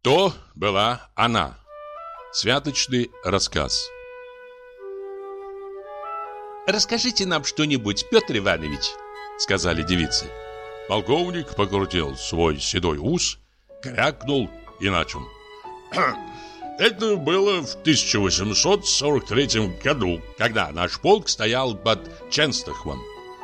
То была она. Святочный рассказ. «Расскажите нам что-нибудь, Петр Иванович», — сказали девицы. Полковник покрутил свой седой ус, крякнул и начал. Это было в 1843 году, когда наш полк стоял под Ченстаховым.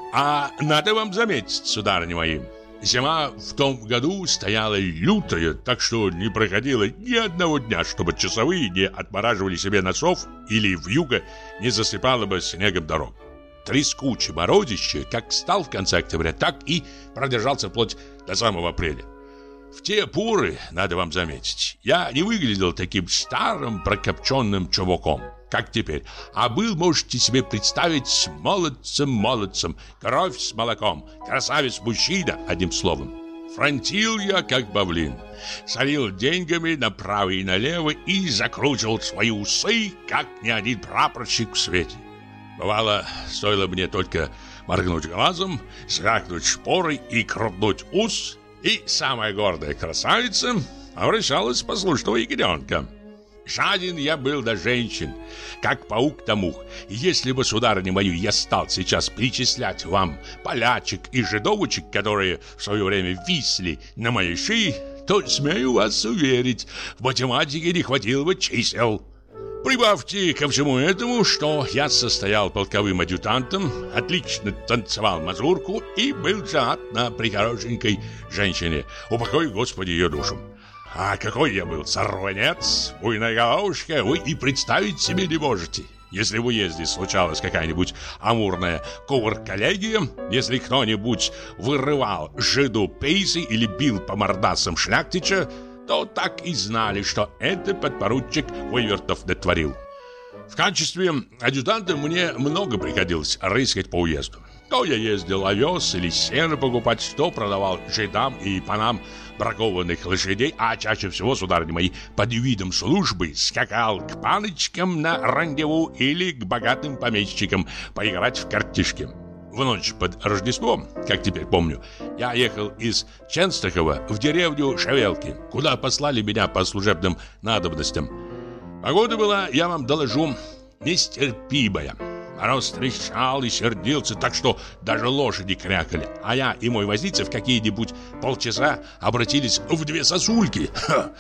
А надо вам заметить, сударыни мои, зима в том году стояла лютая, так что не проходило ни одного дня, чтобы часовые не отмораживали себе носов или вьюга не засыпало бы снегом дорог. Трескучее морозище, как стал в конце октября, так и продержался вплоть до самого апреля. В те поры, надо вам заметить, я не выглядел таким старым прокопченным чуваком, как теперь, а был, можете себе представить, молодцем, кровь с молоком, красавец-мужчина, одним словом. Фронтил я, как павлин, солил деньгами направо и налево и закручивал свои усы, как ни один прапорщик в свете. Бывало, стоило мне только моргнуть глазом, звякнуть шпорой и крутнуть ус, и самая гордая красавица обращалась в послушного ягненка. Жаден я был до женщин, как паук до мух. И если бы, сударыня мою, я стал сейчас перечислять вам полячек и жидовочек, которые в свое время висли на моей шее, то, смею вас уверить, в математике не хватило бы чисел. Прибавьте ко всему этому, что я состоял полковым адъютантом, отлично танцевал мазурку и был женат на прихорошенькой женщине, упокой, Господи, ее душу. А какой я был сорванец, буйная головушка, вы и представить себе не можете. Если в уезде случалась какая-нибудь амурная кувырколлегия, если кто-нибудь вырывал жиду пейсы или бил по мордасам шляхтича, то так и знали, что это подпоручик Вывертов натворил. В качестве адъютанта мне много приходилось рыскать по уезду. То я ездил овес или сено покупать, то продавал жидам и панам бракованных лошадей, а чаще всего, сударыни мои, под видом службы скакал к паночкам на рандеву или к богатым помещикам поиграть в картишки. В ночь под Рождеством, как теперь помню, я ехал из Ченстахова в деревню Шавелки, куда послали меня по служебным надобностям. Погода была, я вам доложу, нестерпимая. Мороз трещал и сердился, так что даже лошади крякали. А я и мой возница в какие-нибудь полчаса обратились в две сосульки.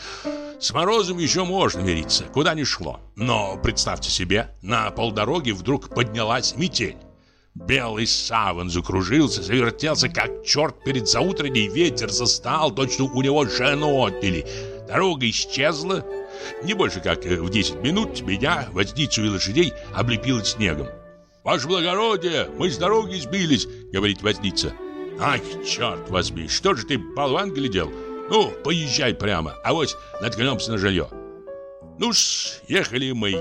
С морозом еще можно мириться, куда ни шло. Но представьте себе, на полдороги вдруг поднялась метель. Белый саван закружился, завертелся, как черт перед заутренней, ветер застал, точно у него жену отняли. Дорога исчезла. Не больше как в 10 минут меня, возницу и лошадей облепило снегом. «Ваше благородие, мы с дороги сбились», — говорит возница. «Ах, черт возьми, что же ты, болван, глядел? Ну, поезжай прямо, а вот наткнемся на жилье». Ну-с, ехали мы,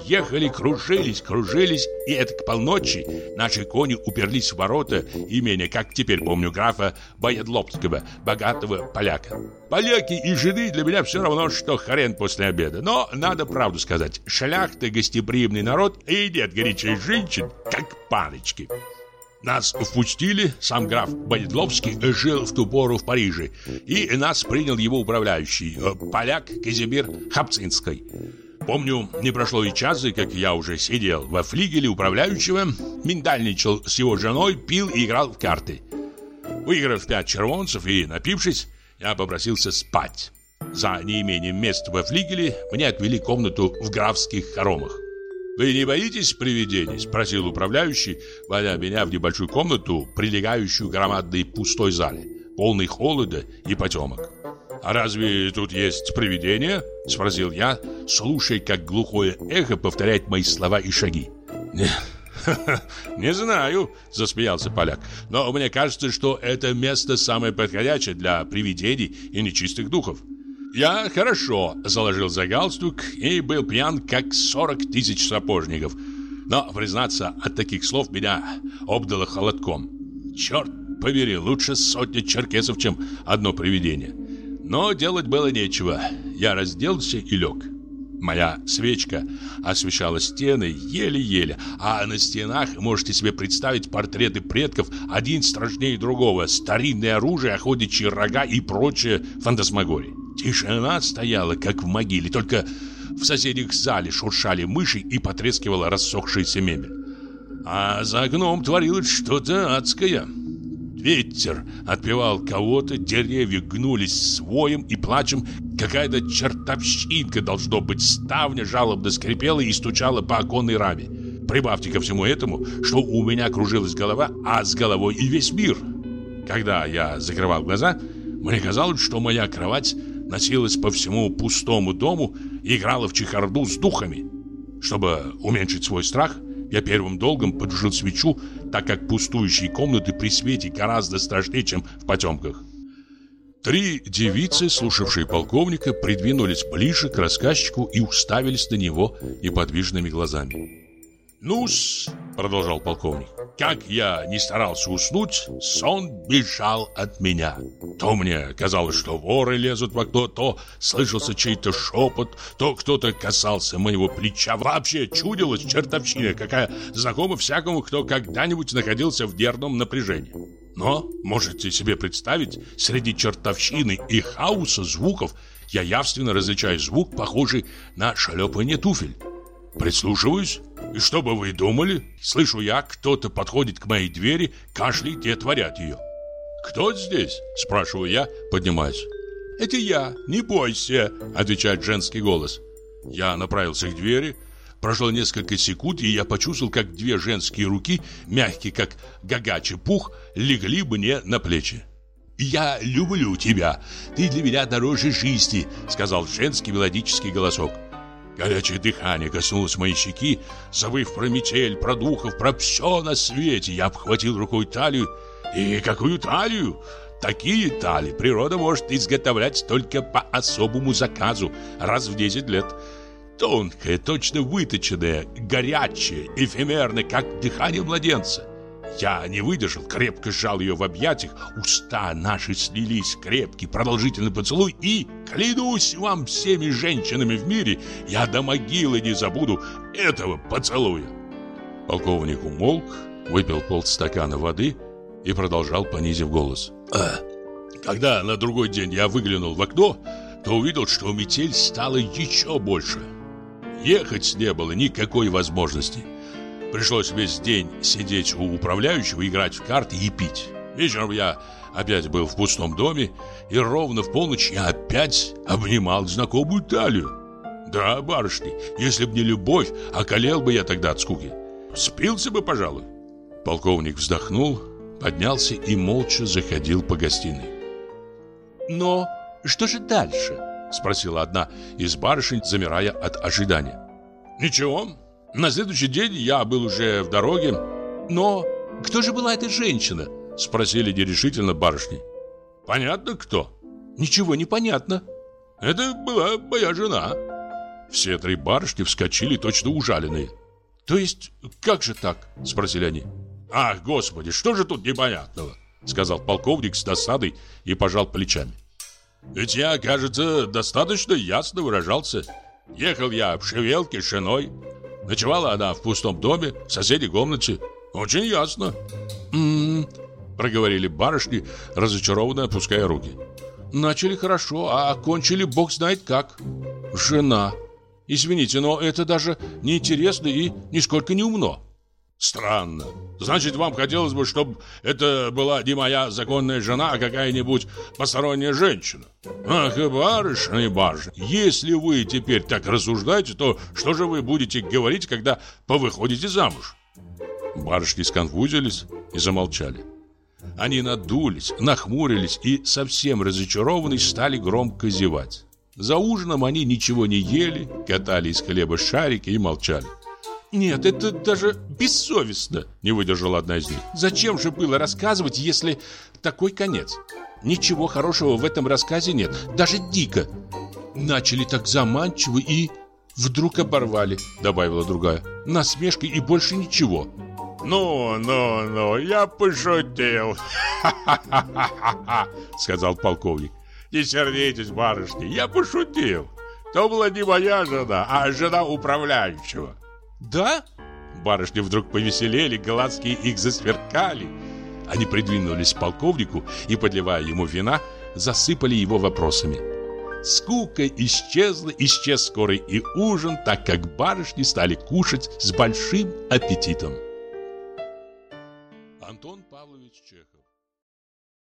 кружились, и это к полночи наши кони уперлись в ворота имения, как теперь помню, графа Боядлобского, богатого поляка. Поляки и жиды для меня все равно, что хрен после обеда. Но надо правду сказать, шляхта гостеприимный народ, и нет горячих женщин, как паночки. Нас впустили, сам граф Боядлобский жил в ту пору в Париже, и нас принял его управляющий, поляк Казимир Хапцинский. Помню, не прошло и часа, как я уже сидел во флигеле управляющего, миндальничал с его женой, пил и играл в карты. Выиграв 5 червонцев и напившись, я попросился спать. За неимением места во флигеле мне отвели комнату в графских хоромах. «Вы не боитесь привидений?» – спросил управляющий, вводя меня в небольшую комнату, прилегающую к громадной пустой зале, полной холода и потемок. «А разве тут есть привидения?» – спросил я, слушая, как глухое эхо повторяет мои слова и шаги. «Не знаю», – засмеялся поляк, «но мне кажется, что это место самое подходящее для привидений и нечистых духов». Я хорошо заложил за галстук и был пьян, как 40 000 сапожников. Но, признаться, от таких слов меня обдало холодком. Черт побери, лучше 100 черкесов, чем одно привидение. Но делать было нечего. Я разделся и лег. Моя свечка освещала стены еле-еле, а на стенах можете себе представить портреты предков, один страшнее другого, старинное оружие, охотничьи рога и прочее фантасмагории. Тишина стояла, как в могиле, только в соседних зале шуршали мыши и потрескивала рассохшаяся мебель. А за окном творилось что-то адское. Ветер отпевал кого-то, деревья гнулись с воем и плачем. Какая-то чертовщинка, должно быть, ставня жалобно скрипела и стучала по оконной раме. Прибавьте ко всему этому, что у меня кружилась голова, а с головой и весь мир. Когда я закрывал глаза, мне казалось, что моя кровать носилась по всему пустому дому и играла в чехарду с духами. Чтобы уменьшить свой страх, я первым долгом потушил свечу, так как пустующие комнаты при свете гораздо страшнее, чем в потемках. 3 девицы, слушавшие полковника, придвинулись ближе к рассказчику и уставились на него неподвижными глазами. «Ну-с», — продолжал полковник, — «как я не старался уснуть, сон бежал от меня. То мне казалось, что воры лезут в окно, то слышался чей-то шепот, то кто-то касался моего плеча. Вообще чудилась чертовщина, какая знакома всякому, кто когда-нибудь находился в нервном напряжении. Но, можете себе представить, среди чертовщины и хаоса звуков я явственно различаю звук, похожий на шлепанье туфель. Прислушиваюсь, и что бы вы думали? Слышу я, кто-то подходит к моей двери, кашляет и отворяет ее. «Кто здесь?» – спрашиваю я, поднимаясь. «Это я, не бойся», – отвечает женский голос. Я направился к двери. Прошло несколько секунд, и я почувствовал, как 2 женские руки, мягкие, как гагачий пух, легли мне на плечи. «Я люблю тебя, ты для меня дороже жизни», – сказал женский мелодический голосок. Горячее дыхание коснулось моей щеки. Забыв про метель, про духов, про все на свете, я обхватил рукой талию. И какую талию? Такие талии природа может изготовлять только по особому заказу раз в 10 лет. Тонкая, точно выточенная, горячая, эфемерная, как дыхание младенца. Я не выдержал, крепко сжал ее в объятиях. Уста наши слились в крепкий, продолжительный поцелуй. И, клянусь вам всеми женщинами в мире, я до могилы не забуду этого поцелуя. Полковник умолк, выпил полстакана воды и продолжал, понизив голос. Когда на другой день я выглянул в окно, то увидел, что метель стала еще больше. Ехать не было никакой возможности. Пришлось весь день сидеть у управляющего, играть в карты и пить. Вечером я опять был в пустом доме, и ровно в полночь я опять обнимал знакомую талию. Да, барышни, если б не любовь, околел бы я тогда от скуки. Спился бы, пожалуй. Полковник вздохнул, поднялся и молча заходил по гостиной. «Но что же дальше?» — спросила одна из барышень, замирая от ожидания. «Ничего. На следующий день я был уже в дороге». «Но кто же была эта женщина?» — спросили нерешительно барышни. «Понятно, кто?» «Ничего не понятно». «Это была моя жена». Все 3 барышни вскочили, точно ужаленные. «То есть, как же так?» — спросили они. «Ах, господи, что же тут непонятного?» — сказал полковник с досадой и пожал плечами. «Ведь я, кажется, достаточно ясно выражался. Ехал я в шевелке с женой. Ночевала она в пустом доме, в соседней комнате. Очень ясно». Проговорили барышни, разочарованно опуская руки. «Начали хорошо, а окончили бог знает как. Жена. Извините, но это даже неинтересно и нисколько не умно». «Странно. Значит, вам хотелось бы, чтобы это была не моя законная жена, а какая-нибудь посторонняя женщина? Ах, и барышня, если вы теперь так рассуждаете, то что же вы будете говорить, когда повыходите замуж?» Барышни сконфузились и замолчали. Они надулись, нахмурились и, совсем разочарованные, стали громко зевать. За ужином они ничего не ели, катали из хлеба шарики и молчали. «Нет, это даже бессовестно», — не выдержала одна из них. «Зачем же было рассказывать, если такой конец? Ничего хорошего в этом рассказе нет, даже дико. Начали так заманчиво и вдруг оборвали», — добавила другая. «Насмешкой и больше ничего». «Ну, я пошутил», — сказал полковник. «Не сердитесь, барышни, я пошутил. То была не моя жена, а жена управляющего». «Да?» Барышни вдруг повеселели, глазки их засверкали. Они придвинулись к полковнику и, подливая ему вина, засыпали его вопросами. Скука исчезла, исчез скоро и ужин, так как барышни стали кушать с большим аппетитом. Антон Павлович Чехов.